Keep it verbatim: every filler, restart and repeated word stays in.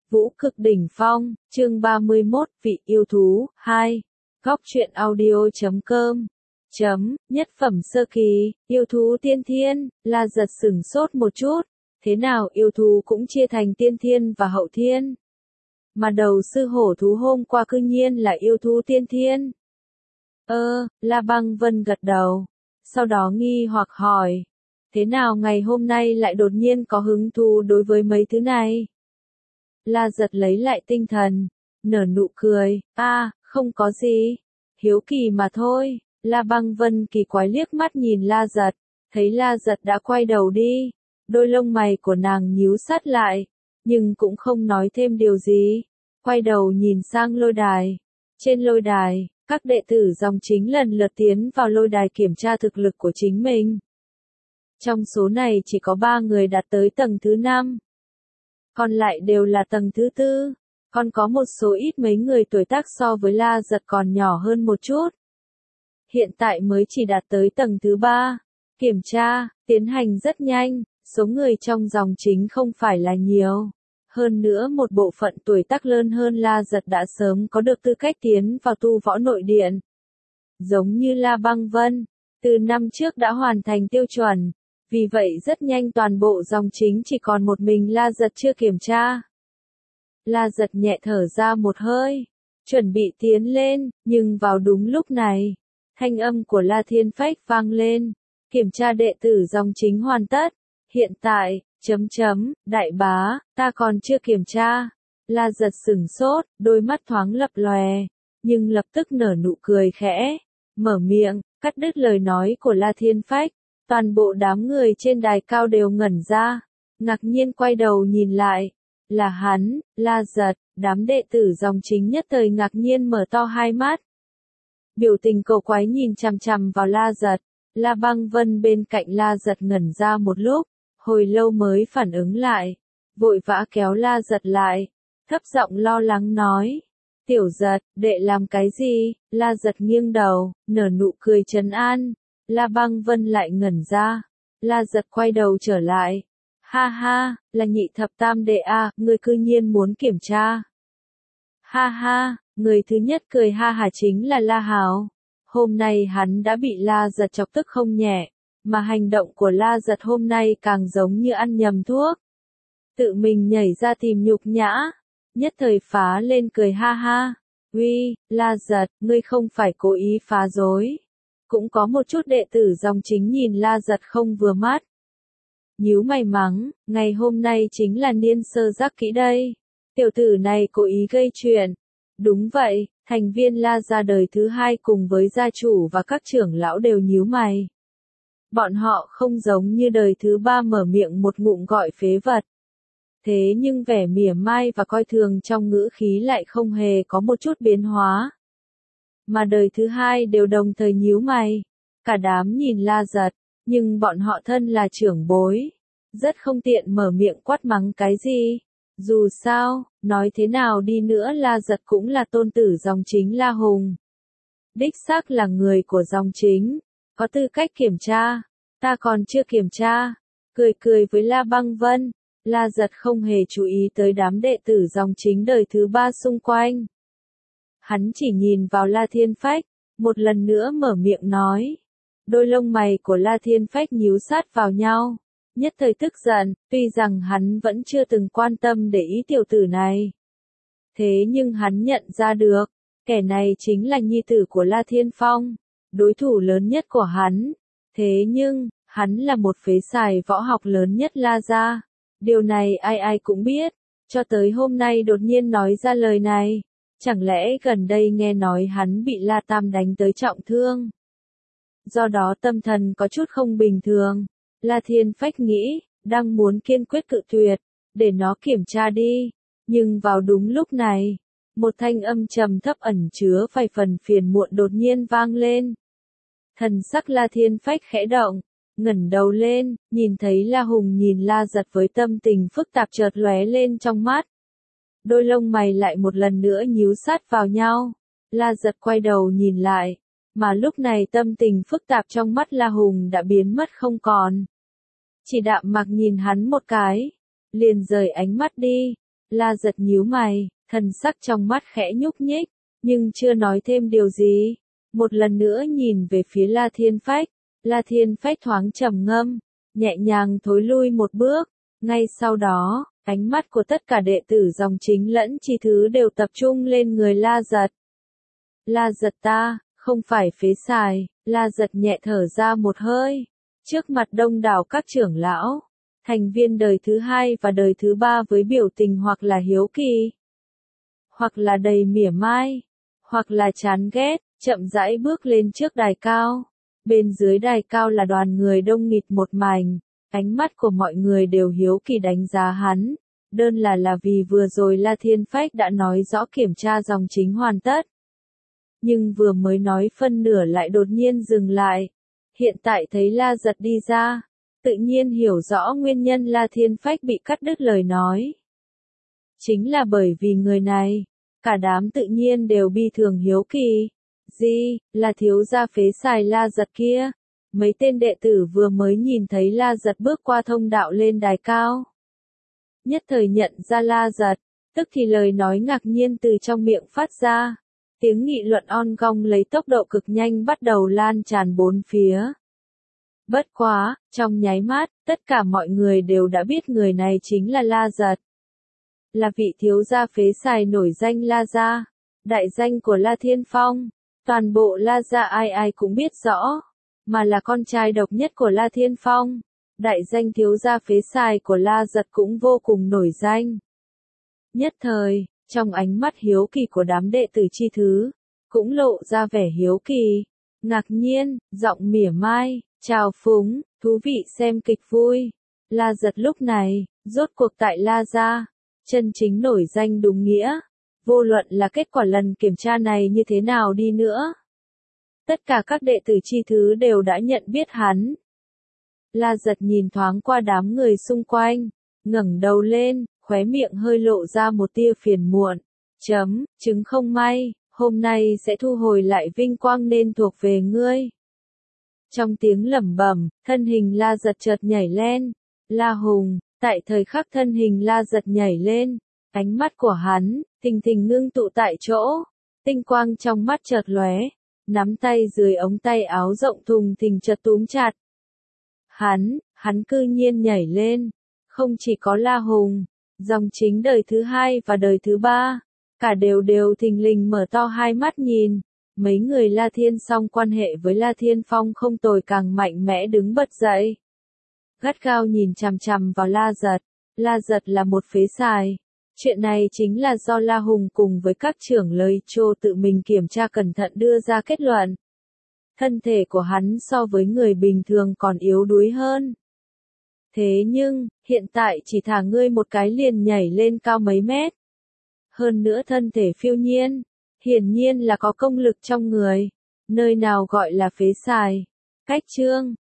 Vũ cực đỉnh phong, chương ba mươi mốt, vị yêu thú, hai. Góc truyện audio chấm com. Chấm, nhất phẩm sơ kỳ, yêu thú tiên thiên, La Giật sửng sốt một chút. Thế nào yêu thú cũng chia thành tiên thiên và hậu thiên. Mà đầu sư hổ thú hôm qua cư nhiên là yêu thú tiên thiên. Ơ, La Băng Vân gật đầu. Sau đó nghi hoặc hỏi. Thế nào ngày hôm nay lại đột nhiên có hứng thú đối với mấy thứ này? La Giật lấy lại tinh thần, nở nụ cười, a, à, không có gì, hiếu kỳ mà thôi. La Băng Vân kỳ quái liếc mắt nhìn La Giật, thấy La Giật đã quay đầu đi, đôi lông mày của nàng nhíu sát lại, nhưng cũng không nói thêm điều gì, quay đầu nhìn sang lôi đài. Trên lôi đài, các đệ tử dòng chính lần lượt tiến vào lôi đài kiểm tra thực lực của chính mình. Trong số này chỉ có ba người đạt tới tầng thứ năm. Còn lại đều là tầng thứ tư, còn có một số ít mấy người tuổi tác so với La Giật còn nhỏ hơn một chút. Hiện tại mới chỉ đạt tới tầng thứ ba, kiểm tra, tiến hành rất nhanh, số người trong dòng chính không phải là nhiều. Hơn nữa một bộ phận tuổi tác lớn hơn La Giật đã sớm có được tư cách tiến vào tu võ nội điện. Giống như La Băng Vân, từ năm trước đã hoàn thành tiêu chuẩn. Vì vậy rất nhanh toàn bộ dòng chính chỉ còn một mình La Giật chưa kiểm tra. La Giật nhẹ thở ra một hơi, chuẩn bị tiến lên, nhưng vào đúng lúc này, thanh âm của La Thiên Phách vang lên, kiểm tra đệ tử dòng chính hoàn tất, hiện tại, chấm chấm, đại bá, ta còn chưa kiểm tra. La Giật sửng sốt, đôi mắt thoáng lập lòe, nhưng lập tức nở nụ cười khẽ, mở miệng, cắt đứt lời nói của La Thiên Phách. Toàn bộ đám người trên đài cao đều ngẩn ra, ngạc nhiên quay đầu nhìn lại, là hắn, La Giật, đám đệ tử dòng chính nhất thời ngạc nhiên mở to hai mắt. Biểu tình cầu quái nhìn chằm chằm vào La Giật, La Băng Vân bên cạnh La Giật ngẩn ra một lúc, hồi lâu mới phản ứng lại, vội vã kéo La Giật lại, thấp giọng lo lắng nói, tiểu Giật, đệ làm cái gì? La Giật nghiêng đầu, nở nụ cười trấn an. La Băng Vân lại ngẩn ra. La Giật quay đầu trở lại. Ha ha, là nhị thập tam đệ a, người cư nhiên muốn kiểm tra. Ha ha, người thứ nhất cười ha hả chính là La Hào. Hôm nay hắn đã bị La Giật chọc tức không nhẹ, mà hành động của La Giật hôm nay càng giống như ăn nhầm thuốc. Tự mình nhảy ra tìm nhục nhã, nhất thời phá lên cười ha ha. Uy, La Giật, ngươi không phải cố ý phá rối. Cũng có một chút đệ tử dòng chính nhìn La Giật không vừa mắt. Nhíu mày mắng, ngày hôm nay chính là niên sơ giác kỹ đây. Tiểu tử này cố ý gây chuyện. Đúng vậy, thành viên La gia đời thứ hai cùng với gia chủ và các trưởng lão đều nhíu mày. Bọn họ không giống như đời thứ ba mở miệng một ngụm gọi phế vật. Thế nhưng vẻ mỉa mai và coi thường trong ngữ khí lại không hề có một chút biến hóa. Mà đời thứ hai đều đồng thời nhíu mày. Cả đám nhìn La Giật, nhưng bọn họ thân là trưởng bối. Rất không tiện mở miệng quát mắng cái gì. Dù sao, nói thế nào đi nữa La Giật cũng là tôn tử dòng chính La Hùng. Đích xác là người của dòng chính, có tư cách kiểm tra. Ta còn chưa kiểm tra. Cười cười với La Băng Vân, La Giật không hề chú ý tới đám đệ tử dòng chính đời thứ ba xung quanh. Hắn chỉ nhìn vào La Thiên Phách, một lần nữa mở miệng nói. Đôi lông mày của La Thiên Phách nhíu sát vào nhau, nhất thời tức giận, tuy rằng hắn vẫn chưa từng quan tâm để ý tiểu tử này. Thế nhưng hắn nhận ra được, kẻ này chính là nhi tử của La Thiên Phong, đối thủ lớn nhất của hắn. Thế nhưng, hắn là một phế xài võ học lớn nhất La gia. Điều này ai ai cũng biết, cho tới hôm nay đột nhiên nói ra lời này. Chẳng lẽ gần đây nghe nói hắn bị La Tam đánh tới trọng thương? Do đó tâm thần có chút không bình thường. La Thiên Phách nghĩ, đang muốn kiên quyết cự tuyệt, để nó kiểm tra đi. Nhưng vào đúng lúc này, một thanh âm trầm thấp ẩn chứa vài phần phiền muộn đột nhiên vang lên. Thần sắc La Thiên Phách khẽ động, ngẩng đầu lên, nhìn thấy La Hùng nhìn La Giật với tâm tình phức tạp chợt lóe lên trong mắt. Đôi lông mày lại một lần nữa nhíu sát vào nhau. La Giật quay đầu nhìn lại, mà lúc này tâm tình phức tạp trong mắt La Hùng đã biến mất không còn. Chỉ đạm mạc nhìn hắn một cái, liền rời ánh mắt đi. La Giật nhíu mày, thần sắc trong mắt khẽ nhúc nhích, nhưng chưa nói thêm điều gì. Một lần nữa nhìn về phía La Thiên Phách, La Thiên Phách thoáng trầm ngâm, nhẹ nhàng thối lui một bước. Ngay sau đó, ánh mắt của tất cả đệ tử dòng chính lẫn chi thứ đều tập trung lên người La Giật. La Giật ta, không phải phế xài, La Giật nhẹ thở ra một hơi. Trước mặt đông đảo các trưởng lão, thành viên đời thứ hai và đời thứ ba với biểu tình hoặc là hiếu kỳ, hoặc là đầy mỉa mai, hoặc là chán ghét, chậm rãi bước lên trước đài cao. Bên dưới đài cao là đoàn người đông nghịt một mảnh, ánh mắt của mọi người đều hiếu kỳ đánh giá hắn. Đơn là là vì vừa rồi La Thiên Phách đã nói rõ kiểm tra dòng chính hoàn tất. Nhưng vừa mới nói phân nửa lại đột nhiên dừng lại. Hiện tại thấy La Giật đi ra, tự nhiên hiểu rõ nguyên nhân La Thiên Phách bị cắt đứt lời nói. Chính là bởi vì người này, cả đám tự nhiên đều bi thường hiếu kỳ. Gì, là thiếu gia phế xài La Giật kia. Mấy tên đệ tử vừa mới nhìn thấy La Giật bước qua thông đạo lên đài cao. Nhất thời nhận ra La Giật, tức thì lời nói ngạc nhiên từ trong miệng phát ra. Tiếng nghị luận on gong lấy tốc độ cực nhanh bắt đầu lan tràn bốn phía. Bất quá, trong nháy mắt, tất cả mọi người đều đã biết người này chính là La Giật. Là vị thiếu gia phế xài nổi danh La Gia, đại danh của La Thiên Phong. Toàn bộ La Gia ai ai cũng biết rõ, mà là con trai độc nhất của La Thiên Phong. Đại danh thiếu gia phế xài của La Giật cũng vô cùng nổi danh. Nhất thời, trong ánh mắt hiếu kỳ của đám đệ tử chi thứ, cũng lộ ra vẻ hiếu kỳ, ngạc nhiên, giọng mỉa mai, trào phúng, thú vị xem kịch vui. La Giật lúc này, rốt cuộc tại La Gia, chân chính nổi danh đúng nghĩa. Vô luận là kết quả lần kiểm tra này như thế nào đi nữa, tất cả các đệ tử chi thứ đều đã nhận biết hắn. La Giật nhìn thoáng qua đám người xung quanh, ngẩng đầu lên, khóe miệng hơi lộ ra một tia phiền muộn. Chấm, chứng không may, hôm nay sẽ thu hồi lại vinh quang nên thuộc về ngươi. Trong tiếng lẩm bẩm, thân hình La Giật chợt nhảy lên. La Hùng, tại thời khắc thân hình La Giật nhảy lên, ánh mắt của hắn, thình thình ngưng tụ tại chỗ, tinh quang trong mắt chợt lóe, nắm tay dưới ống tay áo rộng thùng thình chợt túm chặt. Hắn, hắn cư nhiên nhảy lên, không chỉ có La Hùng, dòng chính đời thứ hai và đời thứ ba, cả đều đều thình lình mở to hai mắt nhìn. Mấy người La Thiên song quan hệ với La Thiên Phong không tồi càng mạnh mẽ đứng bật dậy. Gắt gao nhìn chằm chằm vào La Giật. La Giật là một phế xài. Chuyện này chính là do La Hùng cùng với các trưởng lời trô tự mình kiểm tra cẩn thận đưa ra kết luận. Thân thể của hắn so với người bình thường còn yếu đuối hơn. Thế nhưng, hiện tại chỉ thả ngươi một cái liền nhảy lên cao mấy mét. Hơn nữa thân thể phiêu nhiên, hiển nhiên là có công lực trong người. Nơi nào gọi là phế xài. Cách chương